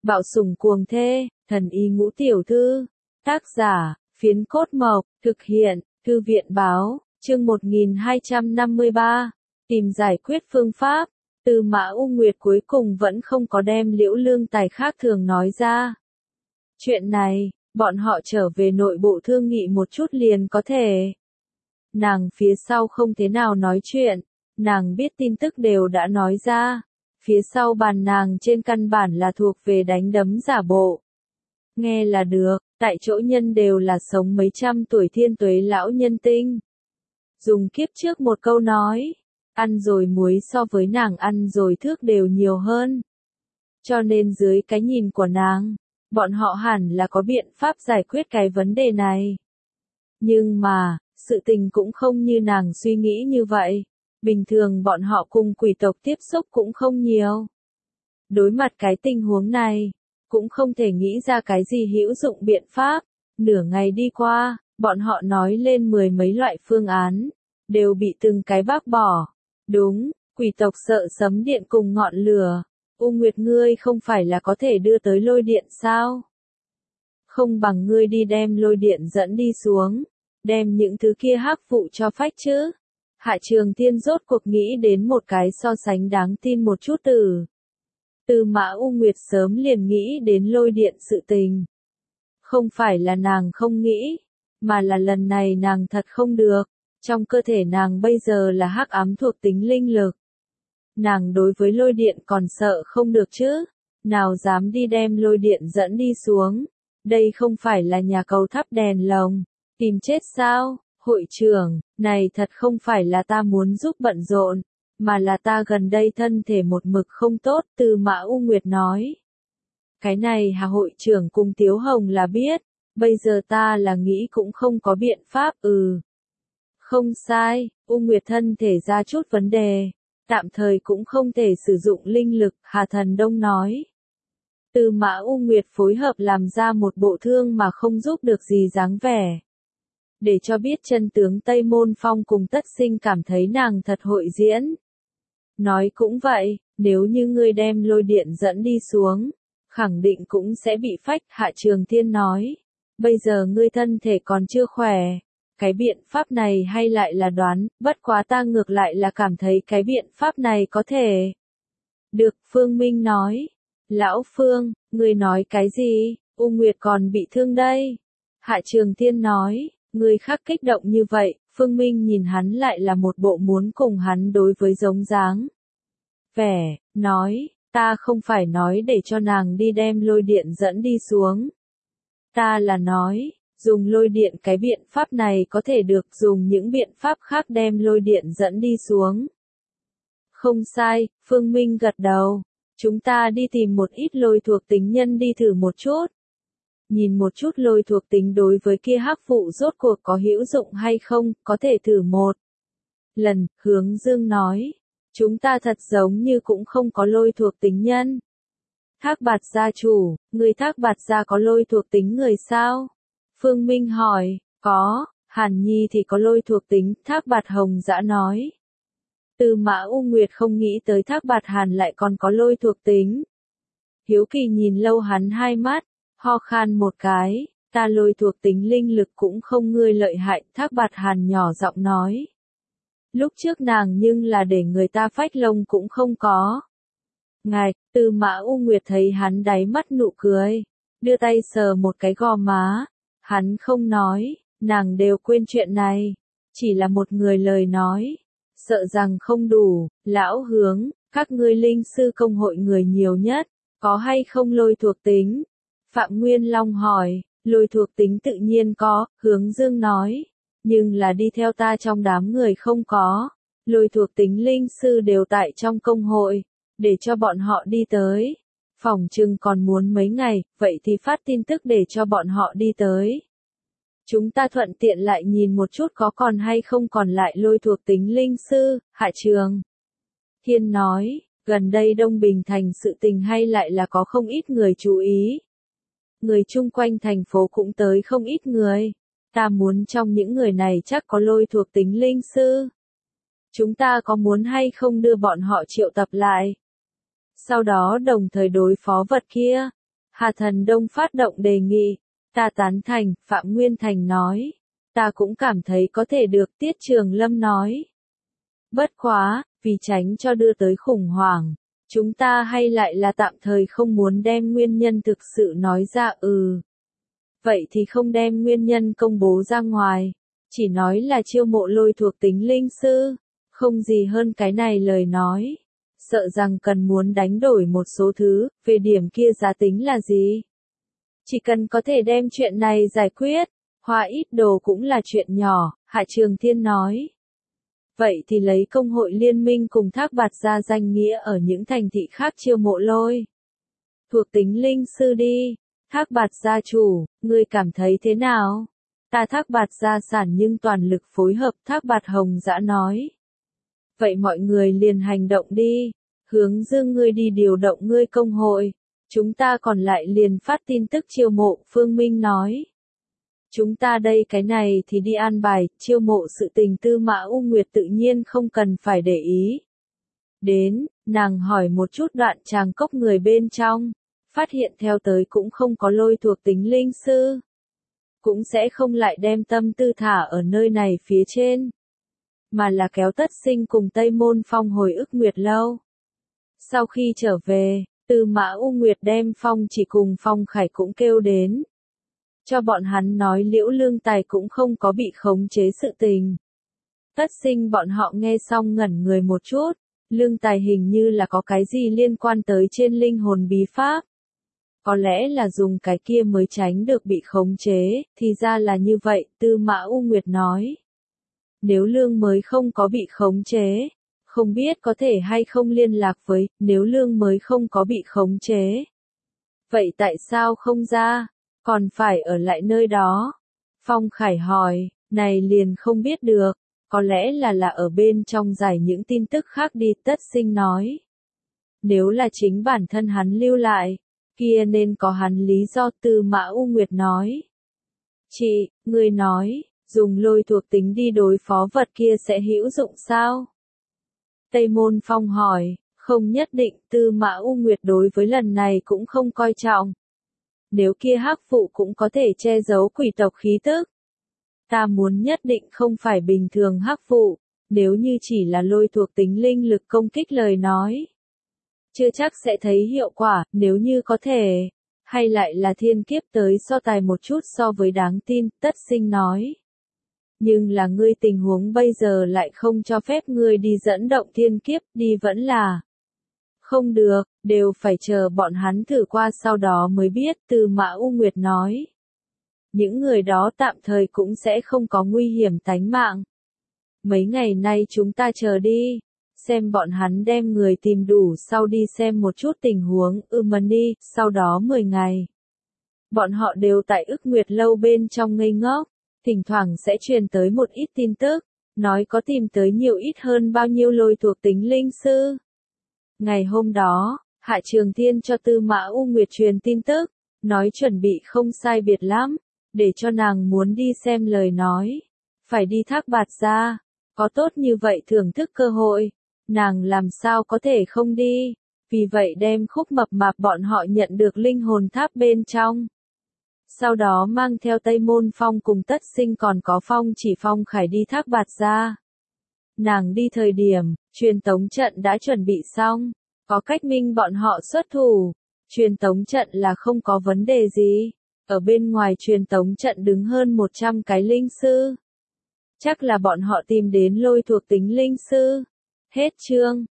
Bạo sủng cuồng thê, thần y ngũ tiểu thư. Tác giả, Phiến Cốt Mộc, thực hiện, Thư viện báo, chương 1253. Tìm giải quyết phương pháp. Tư Mã U Nguyệt cuối cùng vẫn không có đem Liễu Lương Tài khác thường nói ra. Chuyện này, bọn họ trở về nội bộ thương nghị một chút liền có thể. Nàng phía sau không thế nào nói chuyện, nàng biết tin tức đều đã nói ra. Phía sau bàn nàng trên căn bản là thuộc về đánh đấm giả bộ. Nghe là được, tại chỗ nhân đều là sống mấy trăm tuổi thiên tuế lão nhân tinh. Dùng kiếp trước một câu nói, ăn rồi muối so với nàng ăn rồi thước đều nhiều hơn. Cho nên dưới cái nhìn của nàng, bọn họ hẳn là có biện pháp giải quyết cái vấn đề này. Nhưng mà, sự tình cũng không như nàng suy nghĩ như vậy. Bình thường bọn họ cùng quỷ tộc tiếp xúc cũng không nhiều. Đối mặt cái tình huống này, cũng không thể nghĩ ra cái gì hữu dụng biện pháp. Nửa ngày đi qua, bọn họ nói lên mười mấy loại phương án, đều bị từng cái bác bỏ. Đúng, quỷ tộc sợ sấm điện cùng ngọn lửa. U Nguyệt ngươi không phải là có thể đưa tới lôi điện sao? Không bằng ngươi đi đem lôi điện dẫn đi xuống, đem những thứ kia hắc vụ cho phách chứ. Hạ Trường Thiên rốt cuộc nghĩ đến một cái so sánh đáng tin một chút từ. Tư Mã U Nguyệt sớm liền nghĩ đến lôi điện sự tình. Không phải là nàng không nghĩ, mà là lần này nàng thật không được. Trong cơ thể nàng bây giờ là hắc ám thuộc tính linh lực. Nàng đối với lôi điện còn sợ không được chứ. Nào dám đi đem lôi điện dẫn đi xuống. Đây không phải là nhà cầu thắp đèn lồng. Tìm chết sao? Hội trưởng, này thật không phải là ta muốn giúp bận rộn, mà là ta gần đây thân thể một mực không tốt, Tư Mã U Nguyệt nói. Cái này Hà hội trưởng cùng Tiếu Hồng là biết, bây giờ ta là nghĩ cũng không có biện pháp, Không sai, U Nguyệt thân thể ra chút vấn đề, tạm thời cũng không thể sử dụng linh lực, Hà Thần Đông nói. Tư Mã U Nguyệt phối hợp làm ra một bộ thương mà không giúp được gì dáng vẻ. Để cho biết chân tướng Tây Môn Phong cùng Tất Sinh cảm thấy nàng thật hội diễn. Nói cũng vậy, nếu như ngươi đem lôi điện dẫn đi xuống, khẳng định cũng sẽ bị phách, Hạ Trường Thiên nói. Bây giờ ngươi thân thể còn chưa khỏe, cái biện pháp này hay lại là đoán, bất quá ta ngược lại là cảm thấy cái biện pháp này có thể. Được, Phương Minh nói. Lão Phương, ngươi nói cái gì, U Nguyệt còn bị thương đây. Hạ Trường Thiên nói. Người khác kích động như vậy, Phương Minh nhìn hắn lại là một bộ muốn cùng hắn đối với giống dáng. Vẻ, nói, ta không phải nói để cho nàng đi đem lôi điện dẫn đi xuống. Ta là nói, dùng lôi điện cái biện pháp này có thể được dùng những biện pháp khác đem lôi điện dẫn đi xuống. Không sai, Phương Minh gật đầu. Chúng ta đi tìm một ít lôi thuộc tính nhân đi thử một chút. Nhìn một chút lôi thuộc tính đối với kia hắc vụ rốt cuộc có hữu dụng hay không, có thể thử một lần, Hướng Dương nói. Chúng ta thật giống như cũng không có lôi thuộc tính nhân. Thác Bạt gia chủ, người Thác Bạt gia có lôi thuộc tính người sao? Phương Minh hỏi, có, Hàn Nhi thì có lôi thuộc tính, Thác Bạt Hồng Dã nói. Tư Mã U Nguyệt không nghĩ tới Thác Bạt Hàn lại còn có lôi thuộc tính. Hiếu kỳ nhìn lâu hắn hai mắt. Ho khan một cái, ta lôi thuộc tính linh lực cũng không ngươi lợi hại, Thác Bạt Hàn nhỏ giọng nói. Lúc trước nàng nhưng là để người ta phách lông cũng không có. Ngài, Tư Mã U Nguyệt thấy hắn đáy mắt nụ cười, đưa tay sờ một cái gò má, hắn không nói, nàng đều quên chuyện này, chỉ là một người lời nói, sợ rằng không đủ, lão Hướng, các ngươi linh sư công hội người nhiều nhất, có hay không lôi thuộc tính? Phạm Nguyên Long hỏi, lôi thuộc tính tự nhiên có, Hướng Dương nói, nhưng là đi theo ta trong đám người không có, lôi thuộc tính linh sư đều tại trong công hội, để cho bọn họ đi tới. Phỏng chừng còn muốn mấy ngày, vậy thì phát tin tức để cho bọn họ đi tới. Chúng ta thuận tiện lại nhìn một chút có còn hay không còn lại lôi thuộc tính linh sư, Hạ Trường Thiên nói, gần đây Đông Bình thành sự tình hay lại là có không ít người chú ý. Người chung quanh thành phố cũng tới không ít người. Ta muốn trong những người này chắc có lôi thuộc tính linh sư. Chúng ta có muốn hay không đưa bọn họ triệu tập lại? Sau đó đồng thời đối phó vật kia. Hà Thần Đông phát động đề nghị. Ta tán thành, Phạm Nguyên Thành nói. Ta cũng cảm thấy có thể được, Tiết Trường Lâm nói. Bất quá, vì tránh cho đưa tới khủng hoảng, chúng ta hay lại là tạm thời không muốn đem nguyên nhân thực sự nói ra. Vậy thì không đem nguyên nhân công bố ra ngoài, chỉ nói là chiêu mộ lôi thuộc tính linh sư, không gì hơn cái này lời nói. Sợ rằng cần muốn đánh đổi một số thứ, về điểm kia giá tính là gì? Chỉ cần có thể đem chuyện này giải quyết, hoa ít đồ cũng là chuyện nhỏ, Hạ Trường Thiên nói. Vậy thì lấy công hội liên minh cùng Thác Bạt ra danh nghĩa ở những thành thị khác chiêu mộ lôi thuộc tính linh sư đi. Thác Bạt gia chủ, ngươi cảm thấy thế nào? Ta Thác Bạt gia sản nhưng toàn lực phối hợp, Thác Bạt Hồng Dã nói. Vậy mọi người liền hành động đi, Hướng Dương ngươi đi điều động ngươi công hội, chúng ta còn lại liền phát tin tức chiêu mộ, Phương Minh nói. Chúng ta đây cái này thì đi an bài, chiêu mộ sự tình Tư Mã U Nguyệt tự nhiên không cần phải để ý. Đến, nàng hỏi một chút Đoạn Tràng Cốc người bên trong, phát hiện theo tới cũng không có lôi thuộc tính linh sư. Cũng sẽ không lại đem tâm tư thả ở nơi này phía trên, mà là kéo Tất Sinh cùng Tây Môn Phong hồi ức Nguyệt Lâu. Sau khi trở về, Tư Mã U Nguyệt đem Phong Chỉ cùng Phong Khải cũng kêu đến. Cho bọn hắn nói Liễu Lương Tài cũng không có bị khống chế sự tình. Tất Sinh bọn họ nghe xong ngẩn người một chút, Lương Tài hình như là có cái gì liên quan tới trên linh hồn bí pháp. Có lẽ là dùng cái kia mới tránh được bị khống chế, thì ra là như vậy, Tư Mã U Nguyệt nói. Nếu Lương mới không có bị khống chế, không biết có thể hay không liên lạc với, nếu Lương mới không có bị khống chế. Vậy tại sao không ra, còn phải ở lại nơi đó? Phong Khải hỏi, này liền không biết được, có lẽ là ở bên trong giải những tin tức khác đi, Tất Sinh nói. Nếu là chính bản thân hắn lưu lại, kia nên có hắn lý do, Tư Mã U Nguyệt nói. Chị, ngươi nói, dùng lôi thuộc tính đi đối phó vật kia sẽ hữu dụng sao? Tây Môn Phong hỏi, không nhất định, Tư Mã U Nguyệt đối với lần này cũng không coi trọng. Nếu kia hắc phụ cũng có thể che giấu quỷ tộc khí tức. Ta muốn nhất định không phải bình thường hắc phụ, nếu như chỉ là lôi thuộc tính linh lực công kích lời nói. Chưa chắc sẽ thấy hiệu quả, nếu như có thể, hay lại là thiên kiếp tới so tài một chút so với đáng tin, Tất Sinh nói. Nhưng là ngươi tình huống bây giờ lại không cho phép ngươi đi dẫn động thiên kiếp, đi vẫn là không được, đều phải chờ bọn hắn thử qua sau đó mới biết, Tư Mã U Nguyệt nói. Những người đó tạm thời cũng sẽ không có nguy hiểm tánh mạng. Mấy ngày nay chúng ta chờ đi, xem bọn hắn đem người tìm đủ sau đi xem một chút tình huống, Mani, sau đó 10 ngày. Bọn họ đều tại ức Nguyệt Lâu bên trong ngây ngốc, thỉnh thoảng sẽ truyền tới một ít tin tức, nói có tìm tới nhiều ít hơn bao nhiêu lôi thuộc tính linh sư. Ngày hôm đó, Hạ Trường Thiên cho Tư Mã U Nguyệt truyền tin tức, nói chuẩn bị không sai biệt lắm, để cho nàng muốn đi xem lời nói. Phải đi Thác Bạt ra, có tốt như vậy thưởng thức cơ hội, nàng làm sao có thể không đi, vì vậy đem Khúc Mập Mạp bọn họ nhận được linh hồn tháp bên trong. Sau đó mang theo Tây Môn Phong cùng Tất Sinh còn có Phong Chỉ Phong Khải đi Thác Bạt ra. Nàng đi thời điểm, truyền tống trận đã chuẩn bị xong, có Cách Minh bọn họ xuất thủ, truyền tống trận là không có vấn đề gì, ở bên ngoài truyền tống trận đứng hơn 100 cái linh sư. Chắc là bọn họ tìm đến lôi thuộc tính linh sư. Hết chương.